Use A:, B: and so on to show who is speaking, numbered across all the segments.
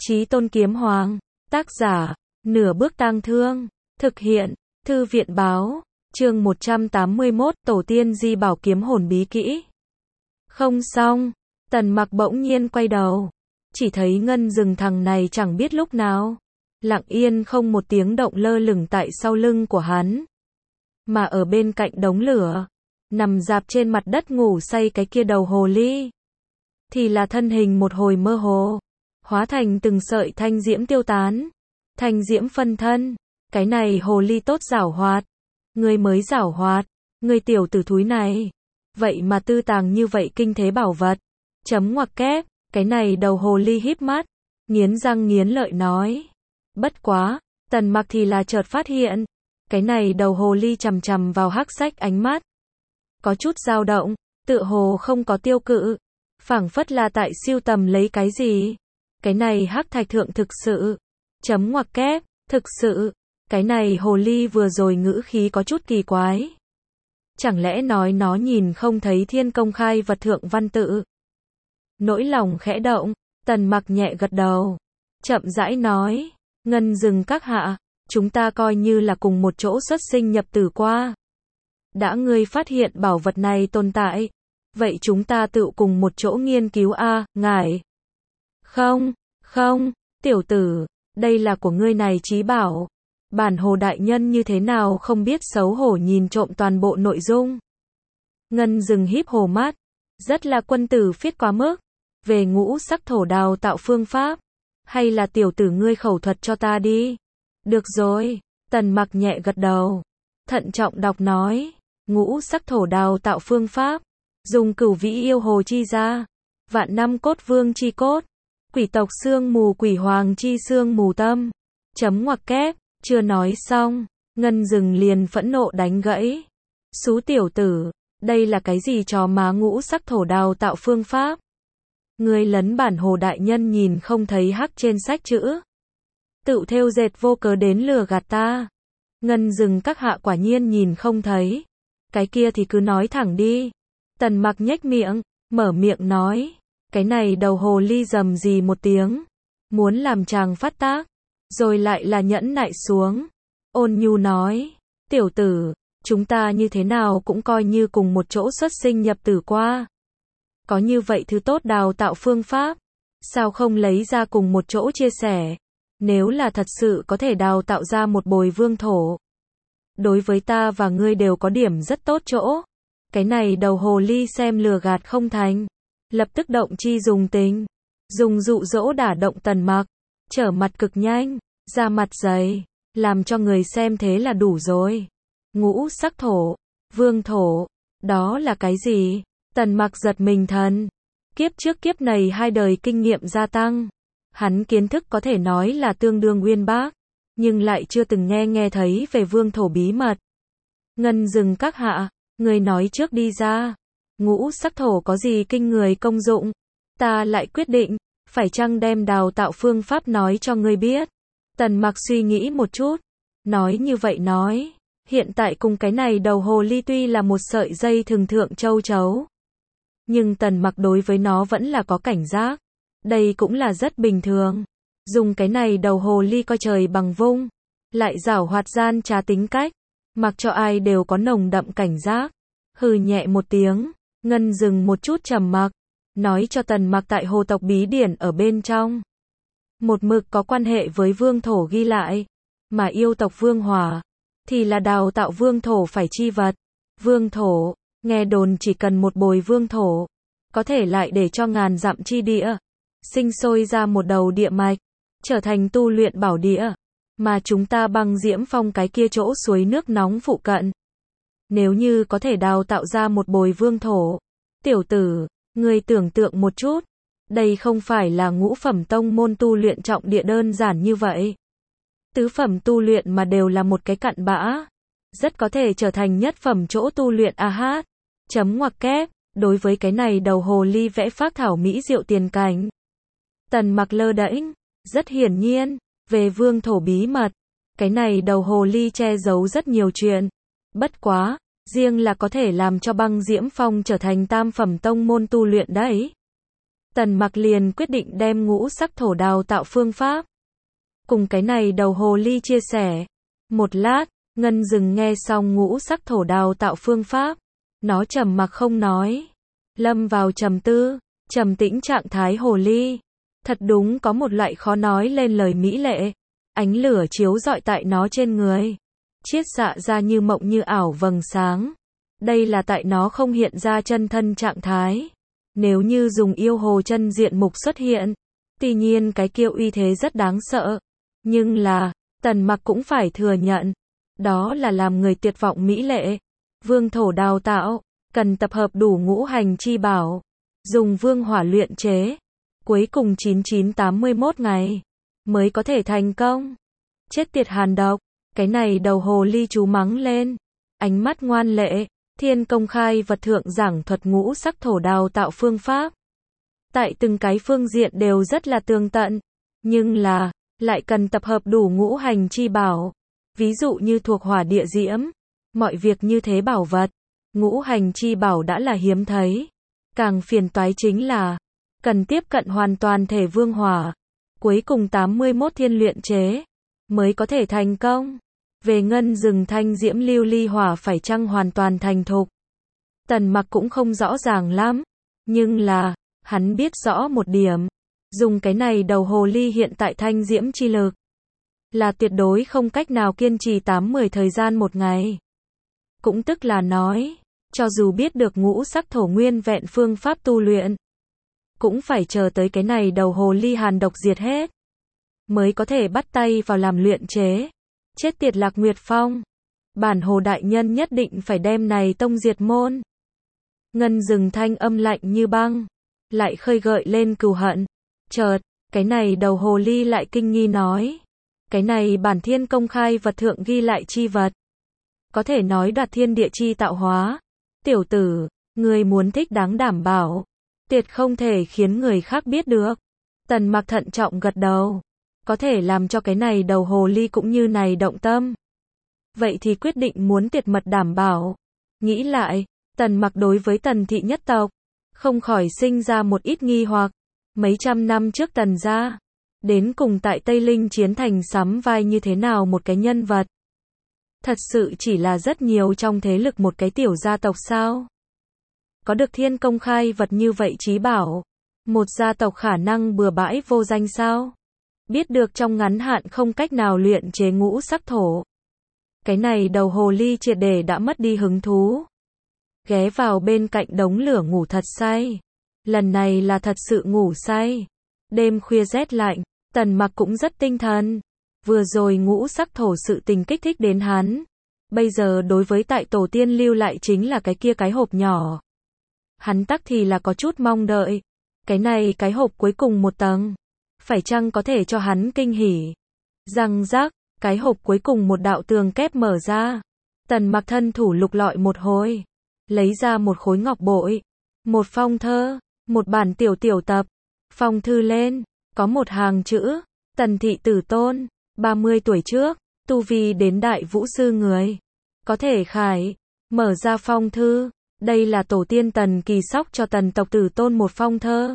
A: Chí Tôn Kiếm Hoàng. Tác giả, Nửa Bước Tang Thương. Thực hiện, Thư viện báo. Chương 181, Tổ tiên Di Bảo Kiếm Hồn bí kỹ. Không xong, Tần Mặc bỗng nhiên quay đầu. Chỉ thấy Ngân Dừng thằng này chẳng biết lúc nào. Lặng yên không một tiếng động lơ lửng tại sau lưng của hắn. Mà ở bên cạnh đống lửa, nằm rạp trên mặt đất ngủ say cái kia đầu hồ ly. Thì là thân hình một hồi mơ hồ, hóa thành từng sợi thanh diễm tiêu tán. Thanh diễm phân thân, cái này hồ ly tốt giảo hoạt. Ngươi mới giảo hoạt, ngươi tiểu tử thúi này. Vậy mà tư tàng như vậy kinh thế bảo vật. Chấm ngoặc kép, cái này đầu hồ ly híp mắt, nghiến răng nghiến lợi nói. Bất quá, Tần Mặc thì là chợt phát hiện, cái này đầu hồ ly chằm chằm vào hắc sách ánh mắt. Có chút dao động, tựa hồ không có tiêu cự, phảng phất là tại siêu tầm lấy cái gì. Cái này hắc thạch thượng thực sự, chấm ngoặc kép, thực sự, cái này hồ ly vừa rồi ngữ khí có chút kỳ quái. Chẳng lẽ nói nó nhìn không thấy thiên công khai vật thượng văn tự? Nỗi lòng khẽ động, Tần Mặc nhẹ gật đầu, chậm rãi nói, Ngân Dừng các hạ, chúng ta coi như là cùng một chỗ xuất sinh nhập tử qua. Đã ngươi phát hiện bảo vật này tồn tại, vậy chúng ta tự cùng một chỗ nghiên cứu a, ngài. Không, tiểu tử, đây là của ngươi này chí bảo. Bản hồ đại nhân như thế nào không biết xấu hổ nhìn trộm toàn bộ nội dung. Ngân Dừng híp hồ mắt, rất là quân tử phiết quá mức. Về ngũ sắc thổ đào tạo phương pháp, hay là tiểu tử ngươi khẩu thuật cho ta đi. Được rồi, Tần Mặc nhẹ gật đầu, thận trọng đọc nói, ngũ sắc thổ đào tạo phương pháp, dùng cửu vĩ yêu hồ chi ra, vạn năm cốt vương chi cốt, quỷ tộc xương mù quỷ hoàng chi xương mù tâm. Chấm ngoặc kép, chưa nói xong, Ngân Dừng liền phẫn nộ đánh gãy. Xú tiểu tử, đây là cái gì trò má ngũ sắc thổ đào tạo phương pháp? Ngươi lấn bản hồ đại nhân nhìn không thấy hắc trên sách chữ. Tự thêu dệt vô cớ đến lừa gạt ta. Ngân Dừng các hạ quả nhiên nhìn không thấy. Cái kia thì cứ nói thẳng đi. Tần Mặc nhếch miệng, mở miệng nói. Cái này đầu hồ ly rầm gì một tiếng. Muốn làm chàng phát tác. Rồi lại là nhẫn nại xuống. Ôn nhu nói. Tiểu tử, chúng ta như thế nào cũng coi như cùng một chỗ xuất sinh nhập tử qua. Có như vậy thứ tốt đào tạo phương pháp, sao không lấy ra cùng một chỗ chia sẻ? Nếu là thật sự có thể đào tạo ra một bồi vương thổ, đối với ta và ngươi đều có điểm rất tốt chỗ. Cái này đầu hồ ly xem lừa gạt không thành, lập tức động chi dùng tình, dùng dụ dỗ đả động Tần Mặc, trở mặt cực nhanh, ra mặt dày, làm cho người xem thế là đủ rồi. Ngũ sắc thổ, vương thổ, đó là cái gì? Tần Mặc giật mình thần. Kiếp trước kiếp này hai đời kinh nghiệm gia tăng. Hắn kiến thức có thể nói là tương đương uyên bác, nhưng lại chưa từng nghe thấy về vương thổ bí mật. Ngân Dừng các hạ, người nói trước đi ra. Ngũ sắc thổ có gì kinh người công dụng? Ta lại quyết định, phải chăng đem đào tạo phương pháp nói cho ngươi biết. Tần Mặc suy nghĩ một chút. Nói như vậy nói, hiện tại cùng cái này đầu hồ ly tuy là một sợi dây thường thượng châu chấu, nhưng Tần Mặc đối với nó vẫn là có cảnh giác. Đây cũng là rất bình thường. Dùng cái này đầu hồ ly coi trời bằng vung, lại giảo hoạt gian trá tính cách, mặc cho ai đều có nồng đậm cảnh giác. Hừ nhẹ một tiếng, Ngân Dừng một chút trầm mặc, nói cho Tần Mặc tại hồ tộc bí điển ở bên trong. Một mực có quan hệ với vương thổ ghi lại, mà yêu tộc vương hỏa, thì là đào tạo vương thổ phải chi vật. Vương thổ, nghe đồn chỉ cần một bồi vương thổ, có thể lại để cho ngàn dặm chi địa, sinh sôi ra một đầu địa mạch, trở thành tu luyện bảo địa, mà chúng ta băng diễm phong cái kia chỗ suối nước nóng phụ cận. Nếu như có thể đào tạo ra một bồi vương thổ, tiểu tử, ngươi tưởng tượng một chút, đây không phải là ngũ phẩm tông môn tu luyện trọng địa đơn giản như vậy. Tứ phẩm tu luyện mà đều là một cái cặn bã, rất có thể trở thành nhất phẩm chỗ tu luyện a hát. Chấm ngoặc kép, đối với cái này đầu hồ ly vẽ phác thảo mỹ diệu tiền cảnh. Tần Mặc lơ đễnh, rất hiển nhiên, về vương thổ bí mật, cái này đầu hồ ly che giấu rất nhiều chuyện. Bất quá, riêng là có thể làm cho băng diễm phong trở thành tam phẩm tông môn tu luyện đấy. Tần Mặc liền quyết định đem ngũ sắc thổ đào tạo phương pháp cùng cái này đầu hồ ly chia sẻ. Một lát, Ngân Dừng nghe xong ngũ sắc thổ đào tạo phương pháp, nó trầm mặc không nói, lâm vào trầm tư, trầm tĩnh trạng thái hồ ly. Thật đúng có một loại khó nói lên lời mỹ lệ, ánh lửa chiếu rọi tại nó trên người, chiết xạ ra như mộng như ảo vầng sáng. Đây là tại nó không hiện ra chân thân trạng thái. Nếu như dùng yêu hồ chân diện mục xuất hiện, tuy nhiên cái kia uy thế rất đáng sợ. Nhưng là, Tần Mặc cũng phải thừa nhận, đó là làm người tuyệt vọng mỹ lệ. Vương thổ đào tạo, cần tập hợp đủ ngũ hành chi bảo, dùng vương hỏa luyện chế, cuối cùng 9981 ngày mới có thể thành công. Chết tiệt hàn độc, cái này đầu hồ ly chú mắng lên, ánh mắt ngoan lệ. Thiên Công Khai Vật thượng giảng thuật ngũ sắc thổ đào tạo phương pháp. Tại từng cái phương diện đều rất là tường tận, nhưng là, lại cần tập hợp đủ ngũ hành chi bảo. Ví dụ như thuộc hỏa địa diễm, mọi việc như thế bảo vật, ngũ hành chi bảo đã là hiếm thấy. Càng phiền toái chính là, cần tiếp cận hoàn toàn thể vương hỏa, cuối cùng 81 thiên luyện chế, mới có thể thành công. Về Ngân Dừng thanh diễm lưu ly hỏa phải chăng hoàn toàn thành thục, Tần Mặc cũng không rõ ràng lắm, nhưng là, hắn biết rõ một điểm, dùng cái này đầu hồ ly hiện tại thanh diễm chi lực, là tuyệt đối không cách nào kiên trì 8-10 thời gian một ngày. Cũng tức là nói, cho dù biết được ngũ sắc thổ nguyên vẹn phương pháp tu luyện, cũng phải chờ tới cái này đầu hồ ly hàn độc diệt hết, mới có thể bắt tay vào làm luyện chế. Chết tiệt Lạc Nguyệt Phong, bản hồ đại nhân nhất định phải đem này tông diệt môn. Ngân Dừng thanh âm lạnh như băng, lại khơi gợi lên cừu hận. Chợt, cái này đầu hồ ly lại kinh nghi nói, cái này bản Thiên Công Khai Vật thượng ghi lại chi vật, có thể nói đoạt thiên địa chi tạo hóa. Tiểu tử, ngươi muốn thích đáng đảm bảo, tuyệt không thể khiến người khác biết được. Tần Mặc thận trọng gật đầu, có thể làm cho cái này đầu hồ ly cũng như này động tâm, vậy thì quyết định muốn tuyệt mật đảm bảo. Nghĩ lại, Tần Mặc đối với Tần thị nhất tộc, không khỏi sinh ra một ít nghi hoặc. Mấy trăm năm trước Tần gia, đến cùng tại Tây Linh chiến thành sắm vai như thế nào một cái nhân vật? Thật sự chỉ là rất nhiều trong thế lực một cái tiểu gia tộc sao? Có được Thiên Công Khai Vật như vậy chí bảo, một gia tộc khả năng bừa bãi vô danh sao? Biết được trong ngắn hạn không cách nào luyện chế ngũ sắc thổ. Cái này đầu hồ ly triệt để đã mất đi hứng thú. Ghé vào bên cạnh đống lửa ngủ thật say. Lần này là thật sự ngủ say. Đêm khuya rét lạnh, Tần Mặc cũng rất tinh thần. Vừa rồi ngũ sắc thổ sự tình kích thích đến hắn. Bây giờ đối với tại tổ tiên lưu lại chính là cái kia cái hộp nhỏ. Hắn tắc thì là có chút mong đợi. Cái này cái hộp cuối cùng một tầng, phải chăng có thể cho hắn kinh hỉ. Răng rác, cái hộp cuối cùng một đạo tường kép mở ra. Tần Mặc thân thủ lục lọi một hồi, lấy ra một khối ngọc bội, một phong thơ, một bản tiểu tập. Phong thư lên, có một hàng chữ, Tần thị tử tôn, 30 tuổi trước, tu vi đến đại vũ sư người. Có thể khải, mở ra phong thư, đây là tổ tiên Tần Kỳ Sóc cho Tần tộc tử tôn một phong thơ.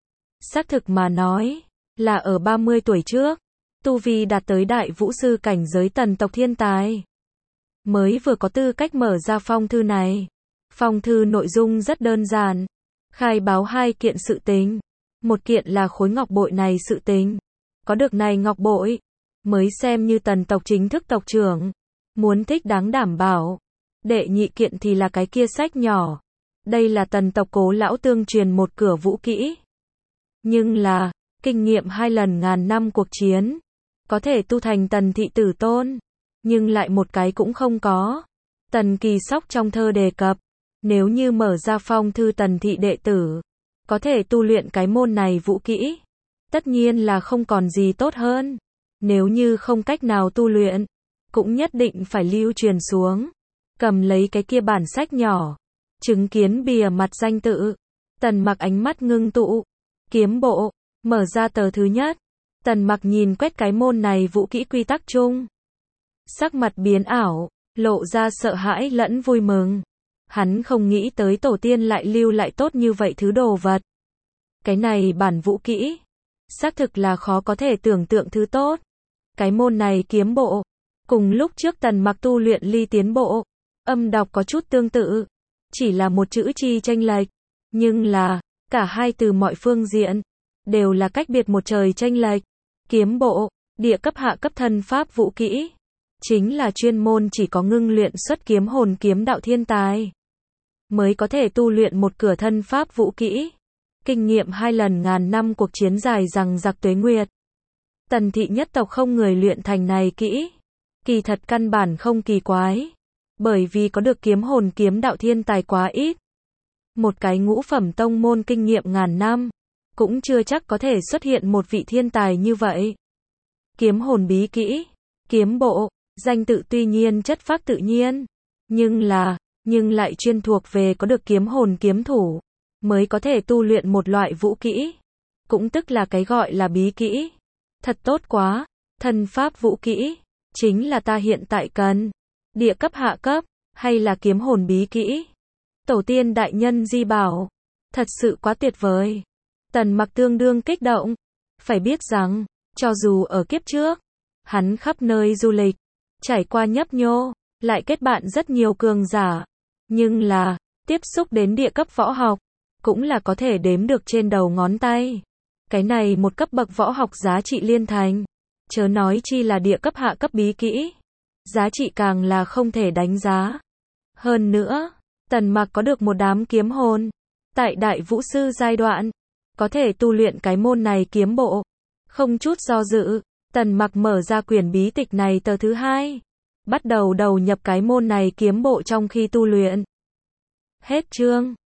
A: Xác thực mà nói, là ở 30 tuổi trước, tu vi đạt tới đại vũ sư cảnh giới Tần tộc thiên tài, mới vừa có tư cách mở ra phong thư này. Phong thư nội dung rất đơn giản, khai báo hai kiện sự tình. Một kiện là khối ngọc bội này sự tình. Có được này ngọc bội, mới xem như Tần tộc chính thức tộc trưởng. Muốn thích đáng đảm bảo. Đệ nhị kiện thì là cái kia sách nhỏ. Đây là Tần tộc cố lão tương truyền một cửa vũ kỹ. Nhưng là, kinh nghiệm 2 lần ngàn năm cuộc chiến, có thể tu thành Tần thị tử tôn, nhưng lại một cái cũng không có. Tần Kỳ Sóc trong thơ đề cập, nếu như mở ra phong thư Tần thị đệ tử, có thể tu luyện cái môn này vũ kỹ, tất nhiên là không còn gì tốt hơn. Nếu như không cách nào tu luyện, cũng nhất định phải lưu truyền xuống. Cầm lấy cái kia bản sách nhỏ, chứng kiến bìa mặt danh tự, Tần Mặc ánh mắt ngưng tụ, kiếm bộ, mở ra tờ thứ nhất. Tần Mặc nhìn quét cái môn này vũ kỹ quy tắc chung, sắc mặt biến ảo, lộ ra sợ hãi lẫn vui mừng. Hắn không nghĩ tới tổ tiên lại lưu lại tốt như vậy thứ đồ vật. Cái này bản vũ kỹ, xác thực là khó có thể tưởng tượng thứ tốt. Cái môn này kiếm bộ, cùng lúc trước Tần Mặc tu luyện ly tiến bộ, âm đọc có chút tương tự, chỉ là một chữ chi chênh lệch, nhưng là, cả hai từ mọi phương diện, đều là cách biệt một trời chênh lệch. Kiếm bộ, địa cấp hạ cấp thân pháp vũ kỹ, chính là chuyên môn chỉ có ngưng luyện xuất kiếm hồn kiếm đạo thiên tài, mới có thể tu luyện một cửa thân pháp vũ kỹ. Kinh nghiệm 2 lần ngàn năm cuộc chiến dài rằng giặc tuế nguyệt. Tần thị nhất tộc không người luyện thành này kỹ. Kỳ thật căn bản không kỳ quái. Bởi vì có được kiếm hồn kiếm đạo thiên tài quá ít. Một cái ngũ phẩm tông môn kinh nghiệm ngàn năm, cũng chưa chắc có thể xuất hiện một vị thiên tài như vậy. Kiếm hồn bí kỹ, kiếm bộ, danh tự tuy nhiên chất phác tự nhiên, nhưng lại chuyên thuộc về có được kiếm hồn kiếm thủ, mới có thể tu luyện một loại vũ kỹ, cũng tức là cái gọi là bí kỹ. Thật tốt quá, thân pháp vũ kỹ, chính là ta hiện tại cần. Địa cấp hạ cấp, hay là kiếm hồn bí kỹ. Tổ tiên đại nhân di bảo, thật sự quá tuyệt vời. Tần Mặc tương đương kích động, phải biết rằng, cho dù ở kiếp trước, hắn khắp nơi du lịch, trải qua nhấp nhô, lại kết bạn rất nhiều cường giả, nhưng là, tiếp xúc đến địa cấp võ học, cũng là có thể đếm được trên đầu ngón tay. Cái này một cấp bậc võ học giá trị liên thành, chớ nói chi là địa cấp hạ cấp bí kỹ, giá trị càng là không thể đánh giá. Hơn nữa, Tần Mặc có được một đám kiếm hồn, tại đại vũ sư giai đoạn, có thể tu luyện cái môn này kiếm bộ. Không chút do dự, Tần Mặc mở ra quyển bí tịch này tờ thứ 2, bắt đầu đầu nhập cái môn này kiếm bộ trong khi tu luyện. Hết chương.